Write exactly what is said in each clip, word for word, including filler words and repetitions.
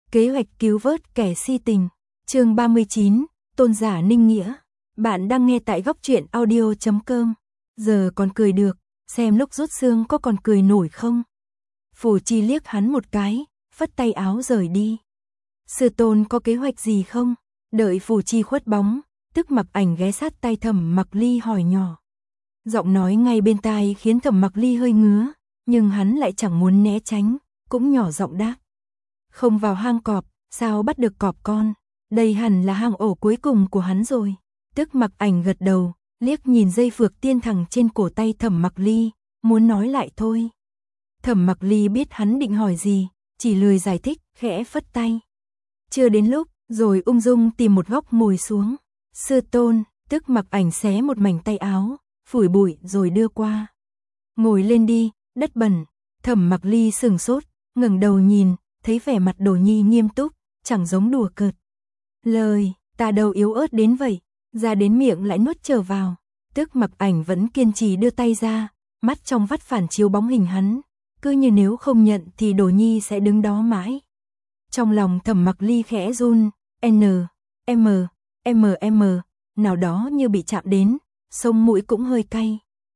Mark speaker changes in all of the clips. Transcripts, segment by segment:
Speaker 1: Kế hoạch cứu vớt kẻ si tình. Chương ba mươi chín, Tôn giả Ninh Nghĩa. Bạn đang nghe tại góc truyện audio chấm com. Giờ còn cười được, xem lúc rút xương có còn cười nổi không? Phù Chi liếc hắn một cái, phất tay áo rời đi. Sư tôn có kế hoạch gì không? Đợi Phù Chi khuất bóng, Tức Mặc Ảnh ghé sát tay Thẩm Mặc Ly hỏi nhỏ. Giọng nói ngay bên tai khiến Thẩm Mặc Ly hơi ngứa, nhưng hắn lại chẳng muốn né tránh, cũng nhỏ giọng đáp. Không vào hang cọp, sao bắt được cọp con? Đây hẳn là hang ổ cuối cùng của hắn rồi. Tức Mặc Ảnh gật đầu, liếc nhìn dây phược tiên thẳng trên cổ tay Thẩm Mặc Ly, muốn nói lại thôi. Thẩm Mặc Ly biết hắn định hỏi gì, chỉ lười giải thích, khẽ phất tay. Chưa đến lúc, rồi ung dung tìm một góc ngồi xuống. Sư tôn, Tức Mặc Ảnh xé một mảnh tay áo, phủi bụi rồi đưa qua. Ngồi lên đi, đất bẩn. Thẩm Mặc Ly sừng sốt, ngẩng đầu nhìn, thấy vẻ mặt Đồ Nhi nghiêm túc, chẳng giống đùa cợt. Lời, ta đâu yếu ớt đến vậy, ra đến miệng lại nuốt trở vào. Tức Mặc Ảnh vẫn kiên trì đưa tay ra, mắt trong vắt phản chiếu bóng hình hắn, cứ như nếu không nhận thì Đồ Nhi sẽ đứng đó mãi. Trong lòng Thẩm Mặc Ly khẽ run, N, M, M M, nào đó như bị chạm đến, sông mũi cũng hơi cay.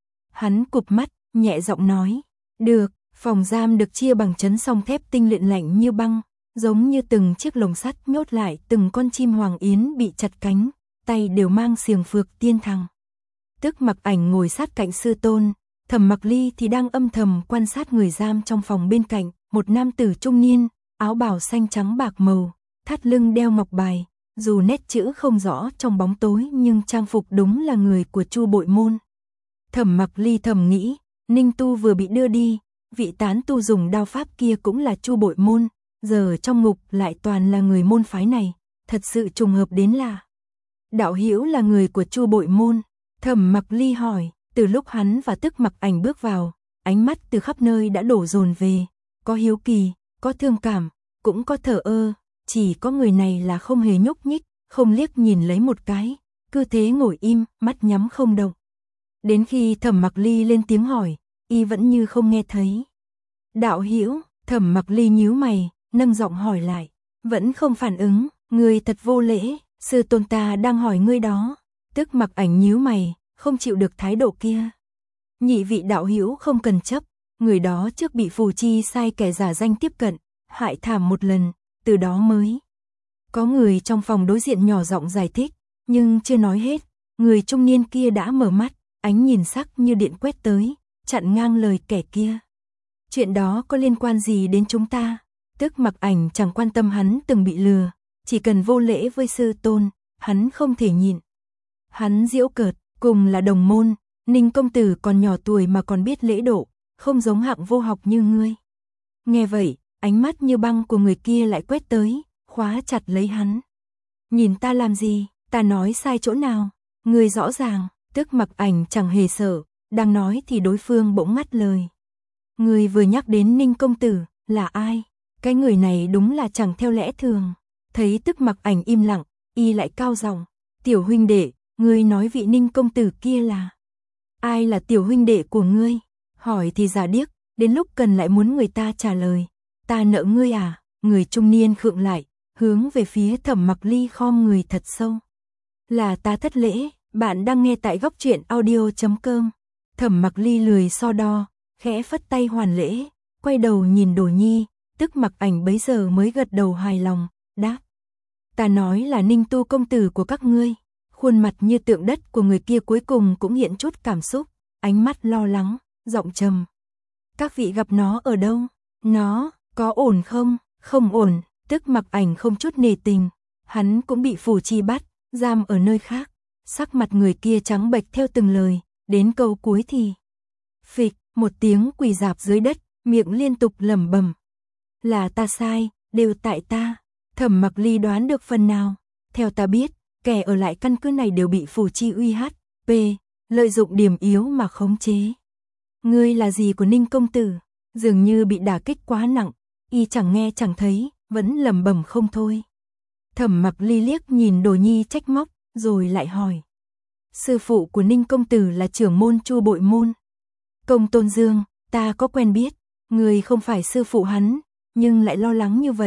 Speaker 1: Hắn cụp mắt, nhẹ giọng nói, được. Phòng giam được chia bằng chấn song thép tinh luyện lạnh như băng, giống như từng chiếc lồng sắt nhốt lại từng con chim hoàng yến bị chặt cánh, tay đều mang xiềng phược tiên thằng. Tức Mặc Ảnh ngồi sát cạnh sư tôn, Thẩm Mặc Ly thì đang âm thầm quan sát người giam trong phòng bên cạnh, một nam tử trung niên, áo bào xanh trắng bạc màu, thắt lưng đeo ngọc bài, dù nét chữ không rõ trong bóng tối nhưng trang phục đúng là người của Chu Bội Môn. Thẩm Mặc Ly thầm nghĩ, Ninh Tu vừa bị đưa đi, vị tán tu dùng đao pháp kia cũng là Chu Bội Môn, giờ trong ngục lại toàn là người môn phái này, thật sự trùng hợp đến lạ. Đạo hữu là người của Chu Bội Môn? Thẩm Mặc Ly hỏi. Từ lúc hắn và Tức Mặc Ảnh bước vào, ánh mắt từ khắp nơi đã đổ dồn về, có hiếu kỳ, có thương cảm, cũng có thờ ơ, chỉ có người này là không hề nhúc nhích, không liếc nhìn lấy một cái, cứ thế ngồi im, mắt nhắm không động. Đến khi Thẩm Mặc Ly lên tiếng hỏi, y vẫn như không nghe thấy. Đạo hữu, Thẩm Mặc Ly nhíu mày, nâng giọng hỏi lại, vẫn không phản ứng, ngươi thật vô lễ, sư tôn ta đang hỏi ngươi đó. Tức Mặc Ảnh nhíu mày, không chịu được thái độ kia. Nhị vị đạo hữu không cần chấp, người đó trước bị Phù Chi sai kẻ giả danh tiếp cận, hại thảm một lần, từ đó mới. Có người trong phòng đối diện nhỏ giọng giải thích, nhưng chưa nói hết, người trung niên kia đã mở mắt, ánh nhìn sắc như điện quét tới, chặn ngang lời kẻ kia. Chuyện đó có liên quan gì đến chúng ta? Tức Mặc Ảnh chẳng quan tâm hắn từng bị lừa, chỉ cần vô lễ với sư tôn, hắn không thể nhịn. Hắn giễu cợt, cùng là đồng môn, Ninh công tử còn nhỏ tuổi mà còn biết lễ độ, không giống hạng vô học như ngươi. Nghe vậy, ánh mắt như băng của người kia lại quét tới, khóa chặt lấy hắn. Nhìn ta làm gì, ta nói sai chỗ nào? Ngươi rõ ràng. Tức Mặc Ảnh chẳng hề sợ, đang nói thì đối phương bỗng ngắt lời. Ngươi vừa nhắc đến Ninh công tử, là ai? Cái người này đúng là chẳng theo lẽ thường. Thấy Tức Mặc Ảnh im lặng, y lại cao giọng, tiểu huynh đệ, ngươi nói vị Ninh công tử kia là? Ai là tiểu huynh đệ của ngươi? Hỏi thì giả điếc, đến lúc cần lại muốn người ta trả lời. Ta nợ ngươi à? Người trung niên khựng lại, hướng về phía Thẩm Mặc Ly khom người thật sâu. Là ta thất lễ. Bạn đang nghe tại góc truyện audio chấm com. Thẩm Mặc Ly lười so đo, khẽ phất tay hoàn lễ, quay đầu nhìn Đồ Nhi, Tức Mặc Ảnh bấy giờ mới gật đầu hài lòng, đáp. Ta nói là Ninh Tu công tử của các ngươi. Khuôn mặt như tượng đất của người kia cuối cùng cũng hiện chút cảm xúc, ánh mắt lo lắng, giọng trầm. Các vị gặp nó ở đâu? Nó, có ổn không? Không ổn. Tức Mặc Ảnh không chút nề tình, hắn cũng bị Phù Chi bắt, giam ở nơi khác. Sắc mặt người kia trắng bệch theo từng lời, đến câu cuối thì phịch, một tiếng quỳ rạp dưới đất, miệng liên tục lẩm bẩm. Là ta sai, đều tại ta. Thẩm Mặc Ly đoán được phần nào. Theo ta biết, kẻ ở lại căn cứ này đều bị Phù Chi uy hiếp, lợi dụng điểm yếu mà khống chế. Ngươi là gì của Ninh công tử? Dường như bị đả kích quá nặng, y chẳng nghe chẳng thấy, vẫn lẩm bẩm không thôi. Thẩm Mặc Ly liếc nhìn Đồ Nhi trách móc, rồi lại hỏi. Sư phụ của Ninh công tử là trưởng môn Chu Bội Môn. Công Tôn Dương, ta có quen biết, người không phải sư phụ hắn, nhưng lại lo lắng như vậy,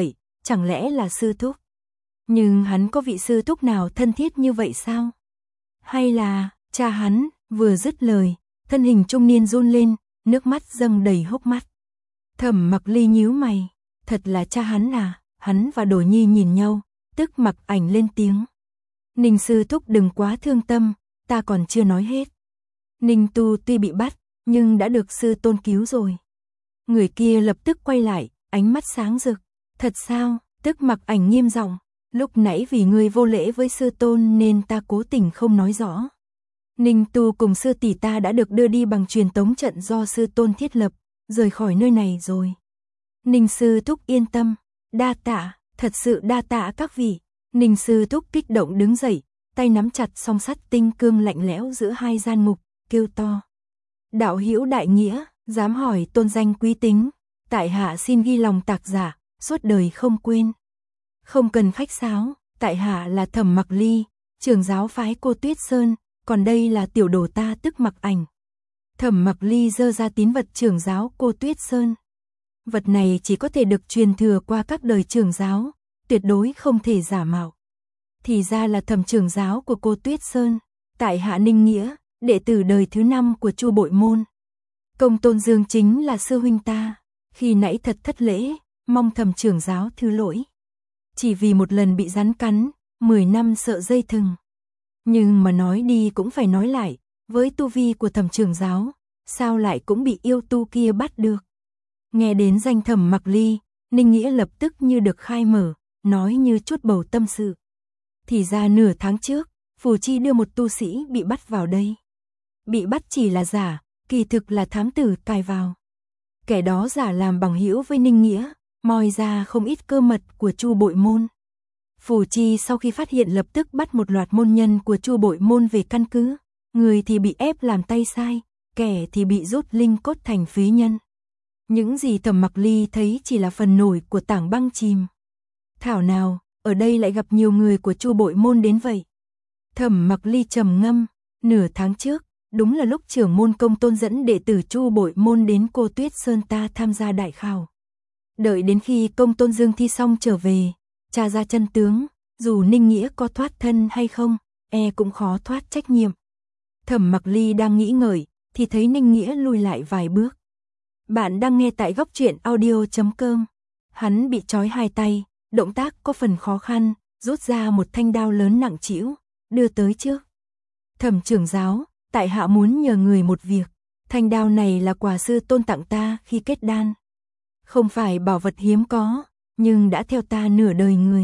Speaker 1: chẳng lẽ là sư thúc? Nhưng hắn có vị sư thúc nào thân thiết như vậy sao? Hay là, cha hắn? Vừa dứt lời, thân hình trung niên run lên, nước mắt dâng đầy hốc mắt. Thẩm Mặc Ly nhíu mày, thật là cha hắn à? Hắn và Đồ Nhi nhìn nhau, tức Mặc Ảnh lên tiếng. Ninh sư thúc đừng quá thương tâm, ta còn chưa nói hết. Ninh Tu tuy bị bắt, nhưng đã được sư tôn cứu rồi. Người kia lập tức quay lại, ánh mắt sáng rực. Thật sao? Tức Mặc Ảnh nghiêm giọng. Lúc nãy vì ngươi vô lễ với sư tôn nên ta cố tình không nói rõ. Ninh Tu cùng sư tỷ ta đã được đưa đi bằng truyền tống trận do sư tôn thiết lập, rời khỏi nơi này rồi. Ninh sư thúc yên tâm, đa tạ, thật sự đa tạ các vị. Ninh sư thúc kích động đứng dậy, tay nắm chặt song sắt tinh cương lạnh lẽo giữa hai gian mục, kêu to. Đạo hữu đại nghĩa, dám hỏi tôn danh quý tính, tại hạ xin ghi lòng tạc giả, suốt đời không quên. Không cần khách sáo, tại hạ là Thẩm Mặc Ly, trưởng giáo phái Cô Tuyết Sơn, còn đây là tiểu đồ ta tức Mặc Ảnh. Thẩm Mặc Ly giơ ra tín vật trưởng giáo Cô Tuyết Sơn. Vật này chỉ có thể được truyền thừa qua các đời trưởng giáo, tuyệt đối không thể giả mạo. Thì ra là Thẩm trưởng giáo của Cô Tuyết Sơn, tại hạ Ninh Nghĩa, đệ tử đời thứ năm của Chu Bội Môn. Công Tôn Dương chính là sư huynh ta, khi nãy thật thất lễ, mong Thẩm trưởng giáo thứ lỗi. Chỉ vì một lần bị rắn cắn, mười năm sợ dây thừng. Nhưng mà nói đi cũng phải nói lại, với tu vi của Thẩm trưởng giáo, sao lại cũng bị yêu tu kia bắt được. Nghe đến danh Thẩm Mặc Ly, Ninh Nghĩa lập tức như được khai mở, nói như chút bầu tâm sự. Thì ra nửa tháng trước, Phù Chi đưa một tu sĩ bị bắt vào đây. Bị bắt chỉ là giả, kỳ thực là thám tử cài vào. Kẻ đó giả làm bằng hữu với Ninh Nghĩa, moi ra không ít cơ mật của Chu Bội Môn. Phù Chi sau khi phát hiện lập tức bắt một loạt môn nhân của Chu Bội Môn về căn cứ, người thì bị ép làm tay sai, kẻ thì bị rút linh cốt thành phế nhân. Những gì Thẩm Mặc Ly thấy chỉ là phần nổi của tảng băng chìm. Thảo nào, ở đây lại gặp nhiều người của Chu Bội Môn đến vậy. Thẩm Mặc Ly trầm ngâm, nửa tháng trước, đúng là lúc trưởng môn Công Tôn dẫn đệ tử Chu Bội Môn đến Cô Tuyết Sơn ta tham gia đại khảo. Đợi đến khi Công Tôn Dương thi xong trở về, tra ra chân tướng, dù Ninh Nghĩa có thoát thân hay không, e cũng khó thoát trách nhiệm. Thẩm Mặc Ly đang nghĩ ngợi, thì thấy Ninh Nghĩa lùi lại vài bước. Bạn đang nghe tại góc truyện audio chấm com. Hắn bị trói hai tay, động tác có phần khó khăn, rút ra một thanh đao lớn nặng trĩu, đưa tới trước. Thẩm trưởng giáo, tại hạ muốn nhờ người một việc, thanh đao này là quà sư tôn tặng ta khi kết đan. Không phải bảo vật hiếm có, nhưng đã theo ta nửa đời người.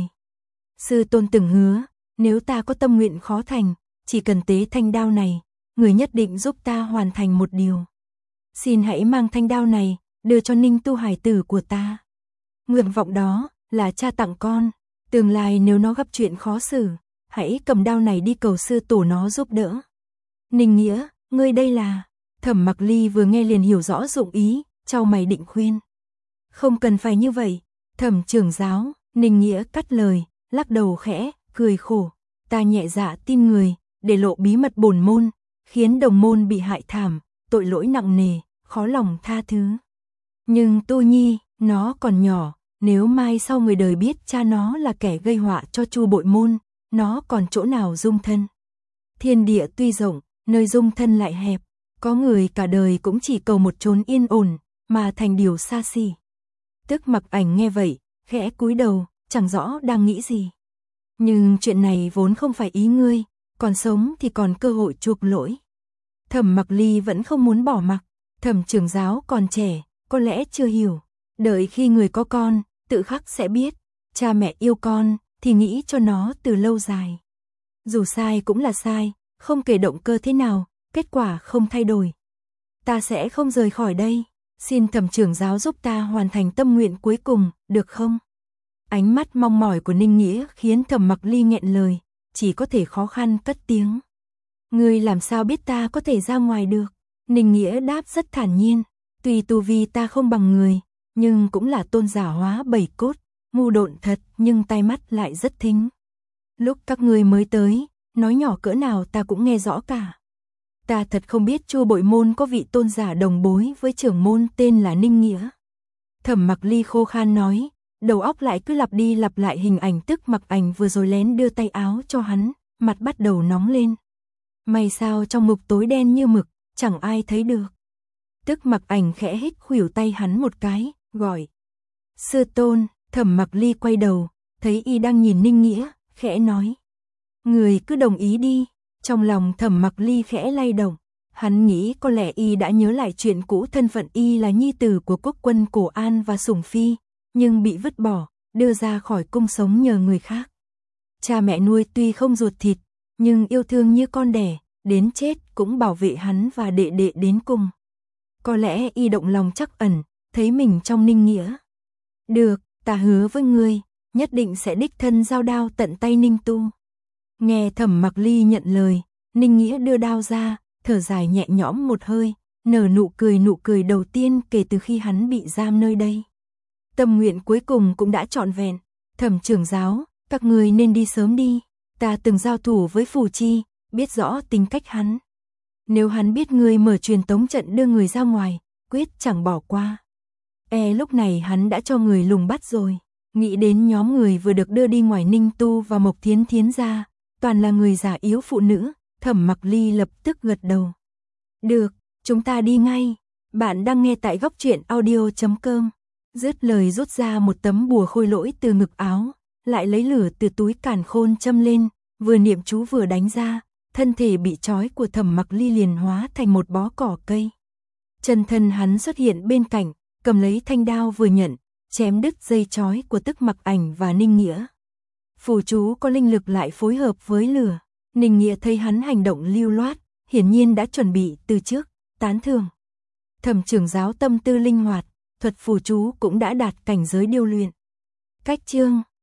Speaker 1: Sư tôn từng hứa, nếu ta có tâm nguyện khó thành, chỉ cần tế thanh đao này, người nhất định giúp ta hoàn thành một điều. Xin hãy mang thanh đao này, đưa cho Ninh Tu hải tử của ta. Nguyện vọng đó là cha tặng con, tương lai nếu nó gặp chuyện khó xử, hãy cầm đao này đi cầu sư tổ nó giúp đỡ. Ninh Nghĩa, ngươi đây là... Thẩm Mặc Ly vừa nghe liền hiểu rõ dụng ý, chau mày định khuyên. Không cần phải như vậy, Thẩm trưởng giáo. Ninh Nghĩa cắt lời, lắc đầu khẽ, cười khổ. Ta nhẹ dạ tin người, để lộ bí mật bổn môn, khiến đồng môn bị hại thảm, tội lỗi nặng nề, khó lòng tha thứ. Nhưng Tu Nhi, nó còn nhỏ, nếu mai sau người đời biết cha nó là kẻ gây họa cho Chu Bội Môn, nó còn chỗ nào dung thân. Thiên địa tuy rộng, nơi dung thân lại hẹp, có người cả đời cũng chỉ cầu một chốn yên ổn, mà thành điều xa xỉ. Tức Mặc Ảnh nghe vậy, khẽ cúi đầu, chẳng rõ đang nghĩ gì. Nhưng chuyện này vốn không phải ý ngươi, còn sống thì còn cơ hội chuộc lỗi. Thẩm Mặc Ly vẫn không muốn bỏ mặc, Thẩm trưởng giáo còn trẻ, có lẽ chưa hiểu. Đợi khi người có con, tự khắc sẽ biết, cha mẹ yêu con, thì nghĩ cho nó từ lâu dài. Dù sai cũng là sai, không kể động cơ thế nào, kết quả không thay đổi. Ta sẽ không rời khỏi đây, xin Thẩm trưởng giáo giúp ta hoàn thành tâm nguyện cuối cùng, được không? Ánh mắt mong mỏi của Ninh Nghĩa khiến Thẩm Mặc Ly nghẹn lời, chỉ có thể khó khăn cất tiếng. Ngươi làm sao biết ta có thể ra ngoài được? Ninh Nghĩa đáp rất thản nhiên, tuy tu vi ta không bằng người, nhưng cũng là tôn giả hóa bảy cốt, ngu độn thật nhưng tai mắt lại rất thính. Lúc các ngươi mới tới, nói nhỏ cỡ nào ta cũng nghe rõ cả. Ta thật không biết Chu Bội Môn có vị tôn giả đồng bối với trưởng môn tên là Ninh Nghĩa. Thẩm Mặc Ly khô khan nói, đầu óc lại cứ lặp đi lặp lại hình ảnh Tức Mặc Ảnh vừa rồi lén đưa tay áo cho hắn, mặt bắt đầu nóng lên. May sao trong ngục tối đen như mực, chẳng ai thấy được. Tức Mặc Ảnh khẽ hít khuỷu tay hắn một cái, gọi. Sư tôn. Thẩm Mặc Ly quay đầu, thấy y đang nhìn Ninh Nghĩa, khẽ nói. Người cứ đồng ý đi. Trong lòng Thẩm Mặc Ly khẽ lay động. Hắn nghĩ có lẽ y đã nhớ lại chuyện cũ, thân phận y là nhi tử của quốc quân Cổ An và Sủng Phi, nhưng bị vứt bỏ, đưa ra khỏi cung sống nhờ người khác. Cha mẹ nuôi tuy không ruột thịt, nhưng yêu thương như con đẻ, đến chết cũng bảo vệ hắn và đệ đệ đến cùng. Có lẽ y động lòng trắc ẩn, thấy mình trong Ninh Nghĩa. Được, ta hứa với ngươi, nhất định sẽ đích thân giao đao tận tay Ninh Tu. Nghe Thẩm Mặc Ly nhận lời, Ninh Nghĩa đưa đao ra, thở dài nhẹ nhõm một hơi, nở nụ cười nụ cười đầu tiên kể từ khi hắn bị giam nơi đây. Tâm nguyện cuối cùng cũng đã trọn vẹn. Thẩm trưởng giáo, các người nên đi sớm đi. Ta từng giao thủ với Phù Chi, biết rõ tính cách hắn. Nếu hắn biết người mở truyền tống trận đưa người ra ngoài, quyết chẳng bỏ qua. E lúc này hắn đã cho người lùng bắt rồi. Nghĩ đến nhóm người vừa được đưa đi ngoài Ninh Tu và Mộc Thiến Thiến ra, toàn là người già yếu phụ nữ. Thẩm Mặc Ly lập tức gật đầu. Được, chúng ta đi ngay. Bạn đang nghe tại góc truyện audio chấm com. Dứt lời rút ra một tấm bùa khôi lỗi từ ngực áo, lại lấy lửa từ túi càn khôn châm lên, vừa niệm chú vừa đánh ra, thân thể bị trói của Thẩm Mặc Ly liền hóa thành một bó cỏ cây. Chân thân hắn xuất hiện bên cạnh, cầm lấy thanh đao vừa nhận, chém đứt dây trói của Tức Mặc Ảnh và Ninh Nghĩa. Phù chú có linh lực lại phối hợp với lửa. Ninh Nghĩa thấy hắn hành động lưu loát, hiển nhiên đã chuẩn bị từ trước, tán thưởng. Thẩm trưởng giáo tâm tư linh hoạt, thuật phù chú cũng đã đạt cảnh giới điêu luyện. Cách chương